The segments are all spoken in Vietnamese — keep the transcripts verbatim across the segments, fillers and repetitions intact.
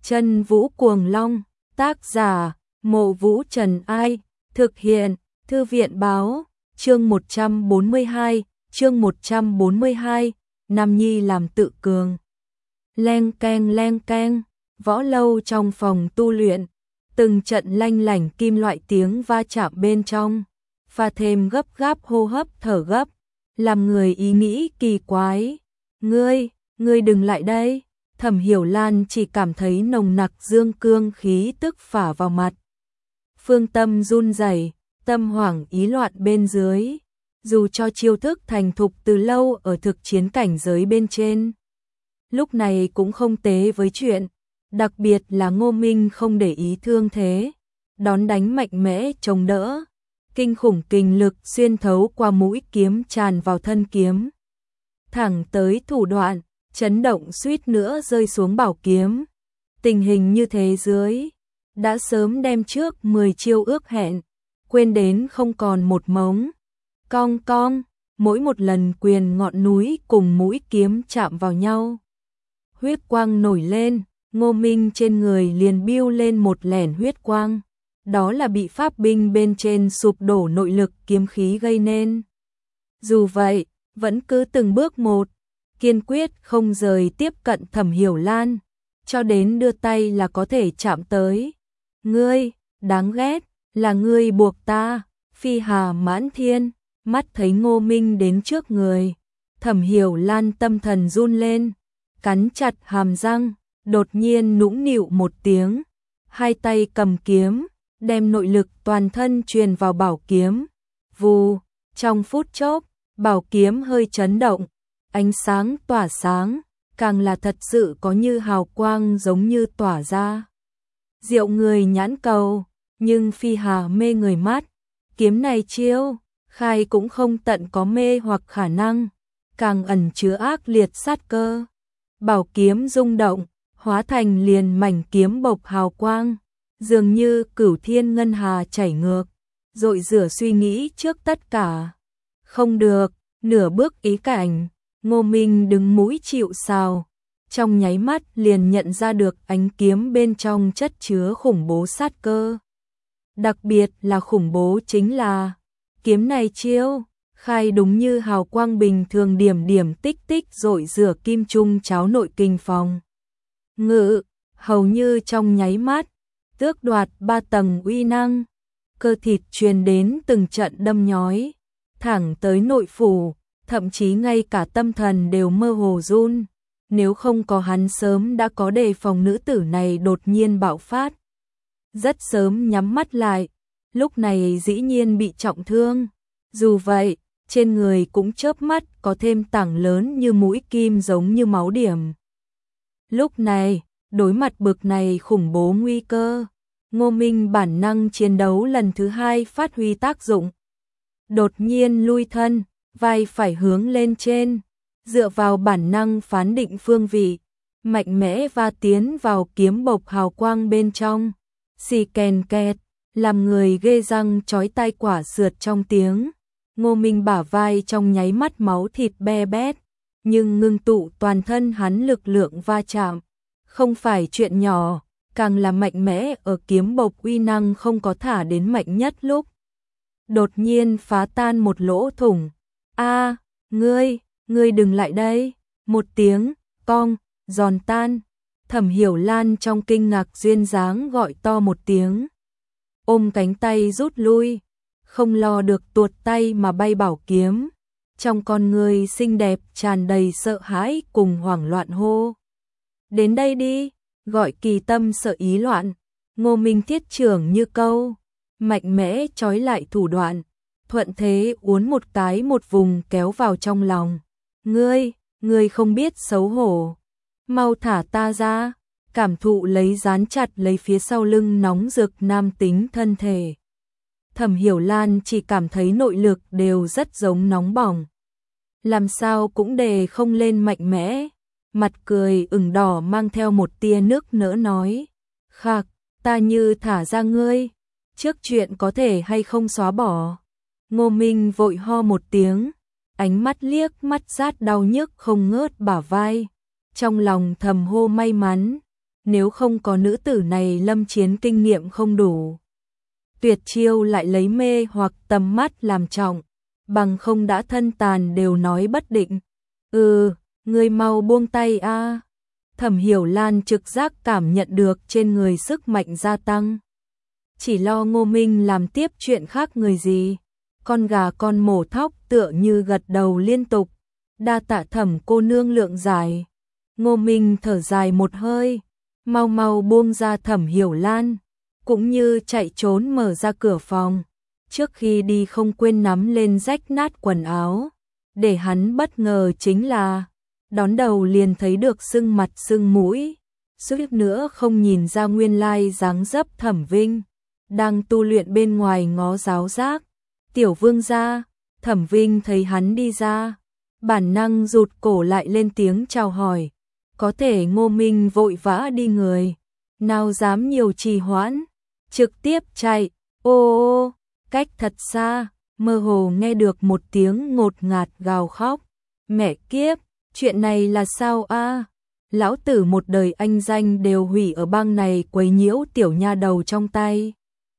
Chân Vũ Cuồng Long, tác giả, Mộ Vũ Trần Ai, thực hiện, Thư viện Báo, chương một trăm bốn mươi hai, chương một trăm bốn mươi hai, Nam Nhi làm tự cường. Leng keng leng keng, võ lâu trong phòng tu luyện, từng trận lanh lảnh kim loại tiếng va chạm bên trong, pha thêm gấp gáp hô hấp thở gấp, làm người ý nghĩ kỳ quái. Ngươi, ngươi đừng lại đây. Thẩm Hiểu Lan chỉ cảm thấy nồng nặc dương cương khí tức phả vào mặt. Phương tâm run rẩy, tâm hoảng ý loạn bên dưới, dù cho chiêu thức thành thục từ lâu ở thực chiến cảnh giới bên trên. Lúc này cũng không tế với chuyện, đặc biệt là Ngô Minh không để ý thương thế, đón đánh mạnh mẽ chống đỡ, kinh khủng kình lực xuyên thấu qua mũi kiếm tràn vào thân kiếm, thẳng tới thủ đoạn, chấn động suýt nữa rơi xuống bảo kiếm. Tình hình như thế dưới, đã sớm đem trước mười chiêu ước hẹn, quên đến không còn một mống. Cong cong, mỗi một lần quyền ngọn núi cùng mũi kiếm chạm vào nhau, huyết quang nổi lên, Ngô Minh trên người liền biêu lên một lẻn huyết quang, đó là bị pháp binh bên trên sụp đổ nội lực kiếm khí gây nên. Dù vậy, vẫn cứ từng bước một, kiên quyết không rời tiếp cận Thẩm Hiểu Lan, cho đến đưa tay là có thể chạm tới. Ngươi, đáng ghét, là ngươi buộc ta. Phi hà mãn thiên, mắt thấy Ngô Minh đến trước người, Thẩm Hiểu Lan tâm thần run lên, cắn chặt hàm răng, đột nhiên nũng nịu một tiếng, hai tay cầm kiếm, đem nội lực toàn thân truyền vào bảo kiếm. Vù, trong phút chốc, bảo kiếm hơi chấn động, ánh sáng tỏa sáng, càng là thật sự có như hào quang giống như tỏa ra. Diệu người nhãn cầu, nhưng phi hà mê người mắt, kiếm này chiêu, khai cũng không tận có mê hoặc khả năng, càng ẩn chứa ác liệt sát cơ. Bảo kiếm rung động, hóa thành liền mảnh kiếm bộc hào quang, dường như cửu thiên ngân hà chảy ngược, dội rửa suy nghĩ trước tất cả. Không được, nửa bước ý cảnh, Ngô Minh đứng mũi chịu sào, trong nháy mắt liền nhận ra được ánh kiếm bên trong chất chứa khủng bố sát cơ. Đặc biệt là khủng bố chính là, kiếm này chiêu, khai đúng như hào quang bình thường điểm điểm tích tích rội rửa kim trung cháo nội kinh phòng ngự, hầu như trong nháy mắt, tước đoạt ba tầng uy năng, cơ thịt truyền đến từng trận đâm nhói, thẳng tới nội phủ, thậm chí ngay cả tâm thần đều mơ hồ run. Nếu không có hắn sớm đã có đề phòng nữ tử này đột nhiên bạo phát. Rất sớm nhắm mắt lại, lúc này dĩ nhiên bị trọng thương. Dù vậy, trên người cũng chớp mắt có thêm tảng lớn như mũi kim giống như máu điểm. Lúc này, đối mặt bực này khủng bố nguy cơ, Ngô Minh bản năng chiến đấu lần thứ hai phát huy tác dụng. Đột nhiên lui thân, vai phải hướng lên trên, dựa vào bản năng phán định phương vị, mạnh mẽ va tiến vào kiếm bộc hào quang bên trong. Xì kèn kẹt, làm người ghê răng chói tai quả sượt trong tiếng. Ngô Minh bả vai trong nháy mắt máu thịt be bét, nhưng ngưng tụ toàn thân hắn lực lượng va chạm, không phải chuyện nhỏ, càng là mạnh mẽ ở kiếm bộc uy năng không có thả đến mạnh nhất lúc. Đột nhiên phá tan một lỗ thủng. A, ngươi, ngươi đừng lại đây. Một tiếng, cong, giòn tan. Thẩm Hiểu Lan trong kinh ngạc duyên dáng gọi to một tiếng. Ôm cánh tay rút lui, không lo được tuột tay mà bay bảo kiếm. Trong con người xinh đẹp tràn đầy sợ hãi cùng hoảng loạn hô. Đến đây đi, gọi kỳ tâm sợ ý loạn. Ngô Minh thiết trưởng như câu, mạnh mẽ trói lại thủ đoạn, thuận thế uốn một cái một vùng kéo vào trong lòng. Ngươi, ngươi không biết xấu hổ, mau thả ta ra. Cảm thụ lấy dán chặt lấy phía sau lưng nóng rực nam tính thân thể, Thẩm Hiểu Lan chỉ cảm thấy nội lực đều rất giống nóng bỏng, làm sao cũng đề không lên mạnh mẽ. Mặt cười ửng đỏ mang theo một tia nước nỡ nói, khạc, ta như thả ra ngươi, trước chuyện có thể hay không xóa bỏ. Ngô Minh vội ho một tiếng, ánh mắt liếc mắt rát đau nhức không ngớt bả vai, trong lòng thầm hô may mắn. nếu không có nữ tử này lâm chiến kinh nghiệm không đủ. Tuyệt chiêu lại lấy mê hoặc tầm mắt làm trọng, bằng không đã thân tàn đều nói bất định. Ừ, ngươi mau buông tay a. Thẩm Hiểu Lan trực giác cảm nhận được trên người sức mạnh gia tăng. Chỉ lo Ngô Minh làm tiếp chuyện khác người gì. Con gà con mổ thóc tựa như gật đầu liên tục. Đa tạ Thẩm cô nương lượng giải. Ngô Minh thở dài một hơi, mau mau buông ra Thẩm Hiểu Lan, cũng như chạy trốn mở ra cửa phòng. Trước khi đi không quên nắm lên rách nát quần áo. Để hắn bất ngờ chính là đón đầu liền thấy được sưng mặt sưng mũi, suýt nữa không nhìn ra nguyên lai dáng dấp Thẩm Vinh đang tu luyện bên ngoài ngó giáo giác. Tiểu vương gia. Thẩm Vinh thấy hắn đi ra, bản năng rụt cổ lại lên tiếng chào hỏi. Có thể Ngô Minh vội vã đi người, nào dám nhiều trì hoãn, trực tiếp chạy. Ô ô, cách thật xa, mơ hồ nghe được một tiếng ngột ngạt gào khóc. Mẹ kiếp, chuyện này là sao a? Lão tử một đời anh danh đều hủy ở bang này quấy nhiễu tiểu nha đầu trong tay.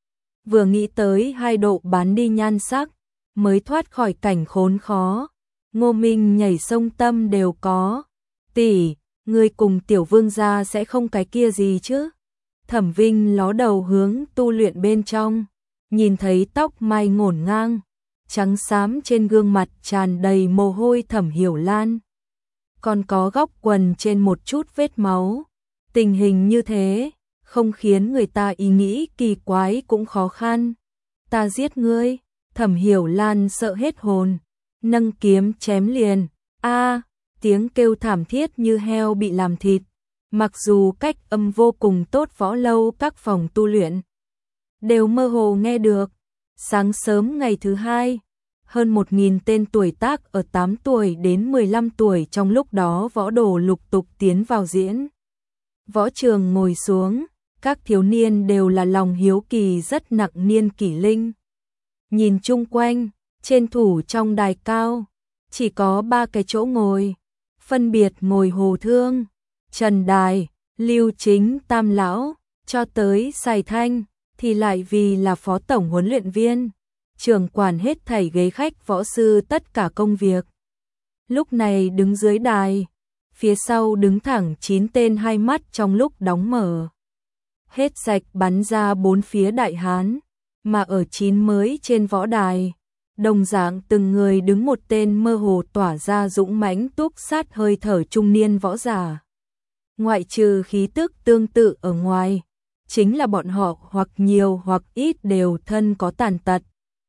Vừa nghĩ tới hai độ bán đi nhan sắc, mới thoát khỏi cảnh khốn khó. Ngô Minh nhảy sông tâm đều có. Tỷ, ngươi cùng tiểu vương gia sẽ không cái kia gì chứ? Thẩm Vinh ló đầu hướng tu luyện bên trong, nhìn thấy tóc mai ngổn ngang, trắng xám trên gương mặt tràn đầy mồ hôi Thẩm Hiểu Lan. Còn có góc quần trên một chút vết máu. Tình hình như thế, không khiến người ta ý nghĩ kỳ quái cũng khó khăn. Ta giết ngươi. Thẩm Hiểu Lan sợ hết hồn, nâng kiếm chém liền. A, tiếng kêu thảm thiết như heo bị làm thịt. Mặc dù cách âm vô cùng tốt, võ lâu các phòng tu luyện đều mơ hồ nghe được. Sáng sớm ngày thứ hai, hơn một nghìn tên tuổi tác ở tám tuổi đến mười lăm tuổi trong lúc đó võ đồ lục tục tiến vào diễn võ trường ngồi xuống. Các thiếu niên đều là lòng hiếu kỳ rất nặng, niên kỷ linh. Nhìn chung quanh, trên thủ trong đài cao, chỉ có ba cái chỗ ngồi, phân biệt ngồi Hồ Thương, Trần Đài, Lưu Chính Tam Lão, cho tới Sài Thanh, thì lại vì là phó tổng huấn luyện viên, trưởng quản hết thảy ghế khách võ sư tất cả công việc. Lúc này đứng dưới đài, phía sau đứng thẳng chín tên hai mắt trong lúc đóng mở. Hết sạch bắn ra bốn phía đại hán, mà ở chín mới trên võ đài, đồng dạng từng người đứng một tên mơ hồ tỏa ra dũng mãnh túc sát hơi thở trung niên võ giả. Ngoại trừ khí tức tương tự ở ngoài, chính là bọn họ hoặc nhiều hoặc ít đều thân có tàn tật.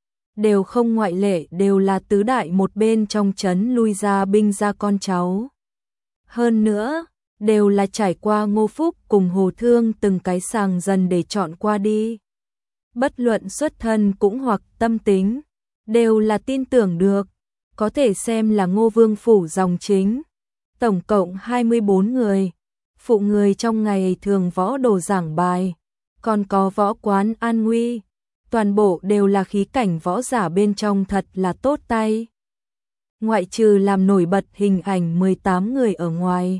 Đều không ngoại lệ, đều là tứ đại một bên trong trấn lui ra binh ra con cháu. Hơn nữa, đều là trải qua Ngô Phúc cùng Hồ Thương từng cái sàng dần để chọn qua đi. Bất luận xuất thân cũng hoặc tâm tính, đều là tin tưởng được, có thể xem là Ngô Vương phủ dòng chính. Tổng cộng hai mươi bốn người, phụ người trong ngày thường võ đồ giảng bài, còn có võ quán an nguy, toàn bộ đều là khí cảnh võ giả bên trong thật là tốt tay. Ngoại trừ làm nổi bật hình ảnh mười tám người ở ngoài,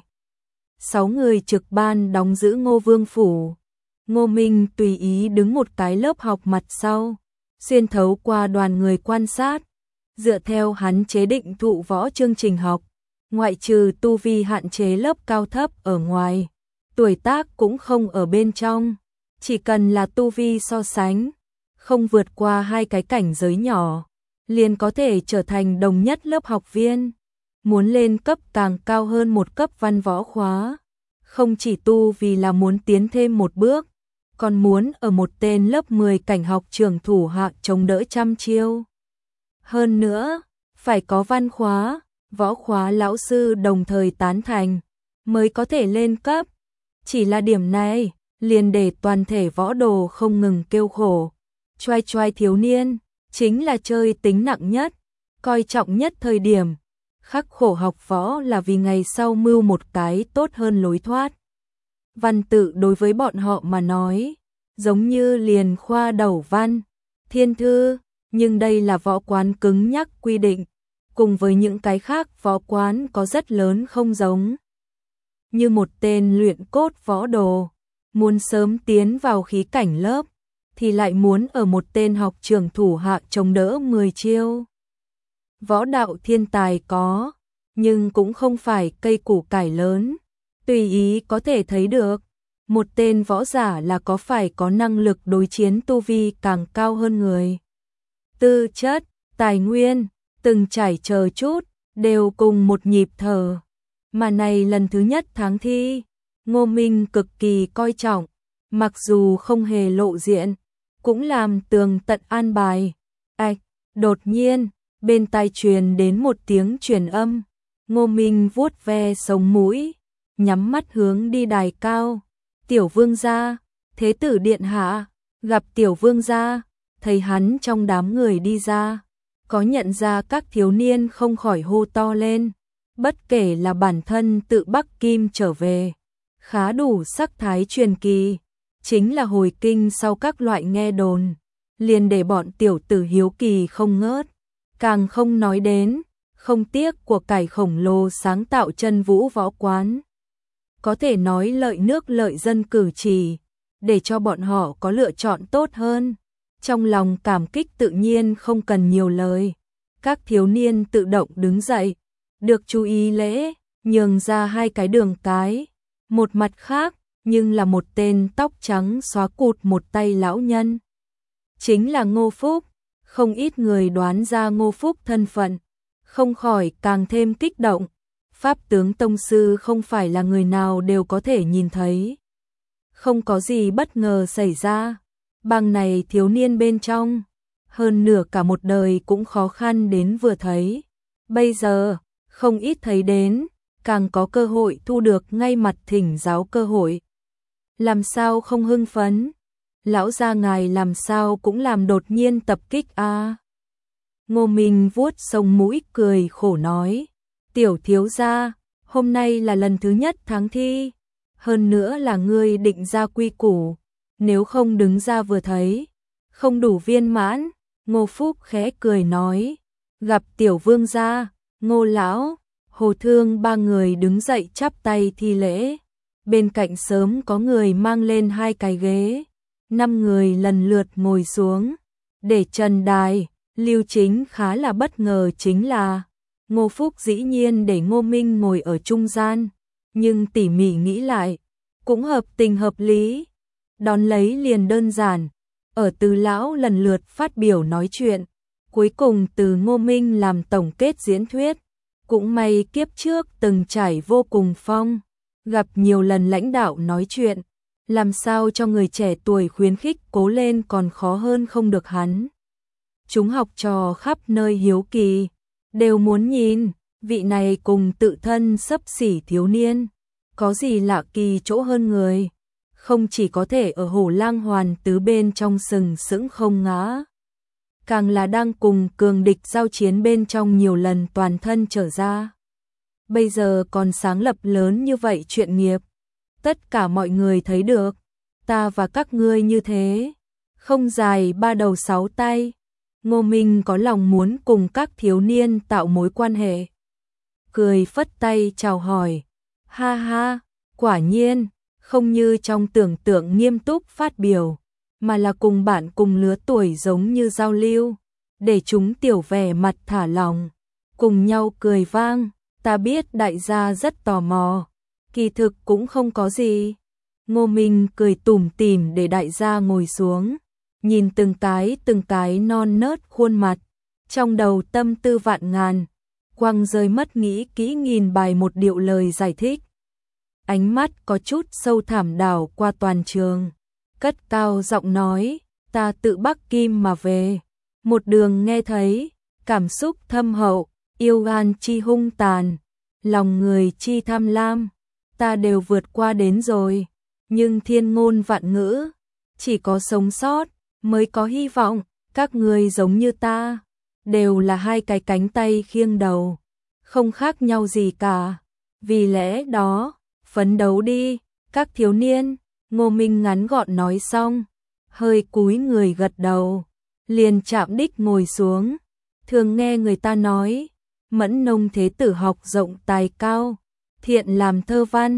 sáu người trực ban đóng giữ Ngô Vương phủ. Ngô Minh tùy ý đứng một cái lớp học mặt sau, xuyên thấu qua đoàn người quan sát, dựa theo hắn chế định thụ võ chương trình học, ngoại trừ tu vi hạn chế lớp cao thấp ở ngoài, tuổi tác cũng không ở bên trong, chỉ cần là tu vi so sánh, không vượt qua hai cái cảnh giới nhỏ, liền có thể trở thành đồng nhất lớp học viên. Muốn lên cấp càng cao hơn một cấp văn võ khóa, không chỉ tu vì là muốn tiến thêm một bước, còn muốn ở một tên lớp mười cảnh học trường thủ hạ chống đỡ trăm chiêu. Hơn nữa, phải có văn khóa, võ khóa lão sư đồng thời tán thành, mới có thể lên cấp. Chỉ là điểm này, liền để toàn thể võ đồ không ngừng kêu khổ. Choai choai thiếu niên, chính là chơi tính nặng nhất, coi trọng nhất thời điểm. Khắc khổ học võ là vì ngày sau mưu một cái tốt hơn lối thoát. Văn tự đối với bọn họ mà nói, giống như liền khoa đầu văn, thiên thư, nhưng đây là võ quán cứng nhắc quy định, cùng với những cái khác võ quán có rất lớn không giống. như một tên luyện cốt võ đồ, muốn sớm tiến vào khí cảnh lớp, thì lại muốn ở một tên học trưởng thủ hạ chống đỡ mười chiêu. Võ đạo thiên tài có, nhưng cũng không phải cây củ cải lớn, tùy ý có thể thấy được. Một tên võ giả là có phải có năng lực đối chiến tu vi càng cao hơn người. Tư chất, tài nguyên, từng trải chờ chút, đều cùng một nhịp thở. Mà này lần thứ nhất tháng thi, Ngô Minh cực kỳ coi trọng, mặc dù không hề lộ diện, cũng làm tường tận an bài. Ảch, đột nhiên, bên tai truyền đến một tiếng truyền âm, Ngô Minh vuốt ve sống mũi, nhắm mắt hướng đi đài cao. Tiểu vương gia, thế tử điện hạ, gặp tiểu vương gia, thấy hắn trong đám người đi ra, có nhận ra các thiếu niên không khỏi hô to lên, bất kể là bản thân tự Bắc Kim trở về, khá đủ sắc thái truyền kỳ, chính là hồi kinh sau các loại nghe đồn, liền để bọn tiểu tử hiếu kỳ không ngớt, càng không nói đến, không tiếc của cải khổng lồ sáng tạo chân vũ võ quán. Có thể nói lợi nước lợi dân cử chỉ, để cho bọn họ có lựa chọn tốt hơn. Trong lòng cảm kích tự nhiên không cần nhiều lời. Các thiếu niên tự động đứng dậy, được chú ý lễ, nhường ra hai cái đường cái. Một mặt khác, nhưng là một tên tóc trắng xóa cụt một tay lão nhân. Chính là Ngô Phúc, không ít người đoán ra Ngô Phúc thân phận, không khỏi càng thêm kích động. Pháp tướng tông sư không phải là người nào đều có thể nhìn thấy. Không có gì bất ngờ xảy ra. Bang này thiếu niên bên trong, hơn nửa cả một đời cũng khó khăn đến vừa thấy. Bây giờ, không ít thấy đến, càng có cơ hội thu được ngay mặt thỉnh giáo cơ hội. Làm sao không hưng phấn? Lão gia ngài làm sao cũng làm đột nhiên tập kích a? À? Ngô Minh vuốt sống mũi cười khổ nói. Tiểu thiếu gia, hôm nay là lần thứ nhất tháng thi, hơn nữa là ngươi định ra quy củ, nếu không đứng ra vừa thấy, không đủ viên mãn. Ngô Phúc khẽ cười nói, gặp tiểu vương gia, Ngô lão, Hồ Thương ba người đứng dậy chắp tay thi lễ, bên cạnh sớm có người mang lên hai cái ghế, năm người lần lượt ngồi xuống, để trần đài. Lưu Chính khá là bất ngờ chính là Ngô Phúc dĩ nhiên để Ngô Minh ngồi ở trung gian, nhưng tỉ mỉ nghĩ lại, cũng hợp tình hợp lý. Đón lấy liền đơn giản, ở Từ lão lần lượt phát biểu nói chuyện, cuối cùng từ Ngô Minh làm tổng kết diễn thuyết. Cũng may kiếp trước từng trải vô cùng phong, gặp nhiều lần lãnh đạo nói chuyện, làm sao cho người trẻ tuổi khuyến khích cố lên còn khó hơn không được hắn. Chúng học trò khắp nơi hiếu kỳ, đều muốn nhìn, vị này cùng tự thân xấp xỉ thiếu niên, có gì lạ kỳ chỗ hơn người, không chỉ có thể ở Hổ Lang Hoàn tứ bên trong sừng sững không ngã, càng là đang cùng cường địch giao chiến bên trong nhiều lần toàn thân trở ra. Bây giờ còn sáng lập lớn như vậy chuyện nghiệp, tất cả mọi người thấy được, ta và các ngươi như thế, không dài ba đầu sáu tay. Ngô Minh có lòng muốn cùng các thiếu niên tạo mối quan hệ. Cười phất tay chào hỏi. Ha ha, quả nhiên, không như trong tưởng tượng nghiêm túc phát biểu, mà là cùng bạn cùng lứa tuổi giống như giao lưu, để chúng tiểu vẻ mặt thả lỏng, cùng nhau cười vang. Ta biết đại gia rất tò mò, kỳ thực cũng không có gì. Ngô Minh cười tủm tỉm để đại gia ngồi xuống. Nhìn từng cái từng cái non nớt khuôn mặt, trong đầu tâm tư vạn ngàn, quăng rơi mất nghĩ kỹ nghìn bài một điệu lời giải thích. Ánh mắt có chút sâu thẳm đảo qua toàn trường, cất cao giọng nói, ta tự Bắc Kim mà về, một đường nghe thấy, cảm xúc thâm hậu, yêu gan chi hung tàn, lòng người chi tham lam, ta đều vượt qua đến rồi, nhưng thiên ngôn vạn ngữ, chỉ có sống sót mới có hy vọng. Các người giống như ta, đều là hai cái cánh tay khiêng đầu, không khác nhau gì cả. Vì lẽ đó, phấn đấu đi, các thiếu niên. Ngô Minh ngắn gọn nói xong, hơi cúi người gật đầu, liền chạm đích ngồi xuống. Thường nghe người ta nói, Mẫn Nông thế tử học rộng tài cao, thiện làm thơ văn,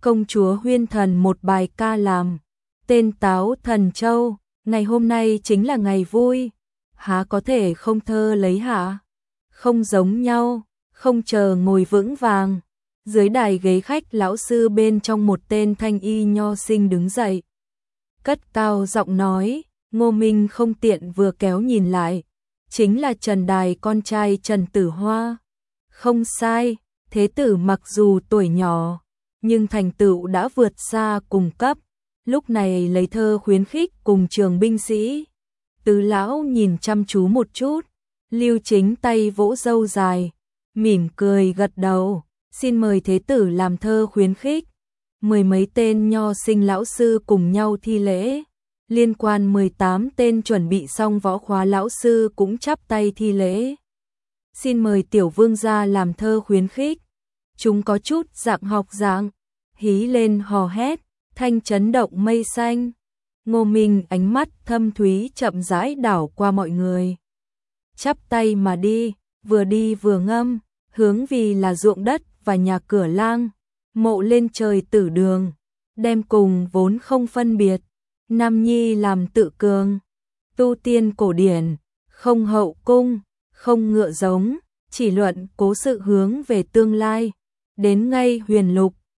công chúa Huyên Thần một bài ca làm tên Táo Thần Châu, ngày hôm nay chính là ngày vui, há có thể không thơ lấy hả? Không giống nhau, không chờ ngồi vững vàng. Dưới đài ghế khách lão sư bên trong một tên thanh y nho sinh đứng dậy. Cất cao giọng nói, Ngô Minh không tiện vừa kéo nhìn lại. Chính là Trần Đài con trai Trần Tử Hoa. Không sai, thế tử mặc dù tuổi nhỏ, nhưng thành tựu đã vượt xa cùng cấp. Lúc này lấy thơ khuyến khích cùng trường binh sĩ. Tứ lão nhìn chăm chú một chút, Lưu Chính tay vỗ râu dài, mỉm cười gật đầu, xin mời thế tử làm thơ khuyến khích. Mười mấy tên nho sinh lão sư cùng nhau thi lễ, liên quan mười tám tên chuẩn bị xong võ khóa lão sư cũng chắp tay thi lễ. Xin mời tiểu vương gia làm thơ khuyến khích. Chúng có chút dạng học dạng, hí lên hò hét, thanh chấn động mây xanh. Ngô Minh ánh mắt thâm thúy chậm rãi đảo qua mọi người. Chắp tay mà đi, vừa đi vừa ngâm, hướng vì là ruộng đất và nhà cửa lang, mộ lên trời tử đường, đem cùng vốn không phân biệt. Nam nhi làm tự cường, tu tiên cổ điển, không hậu cung, không ngựa giống, chỉ luận cố sự hướng về tương lai, đến ngay huyền lục,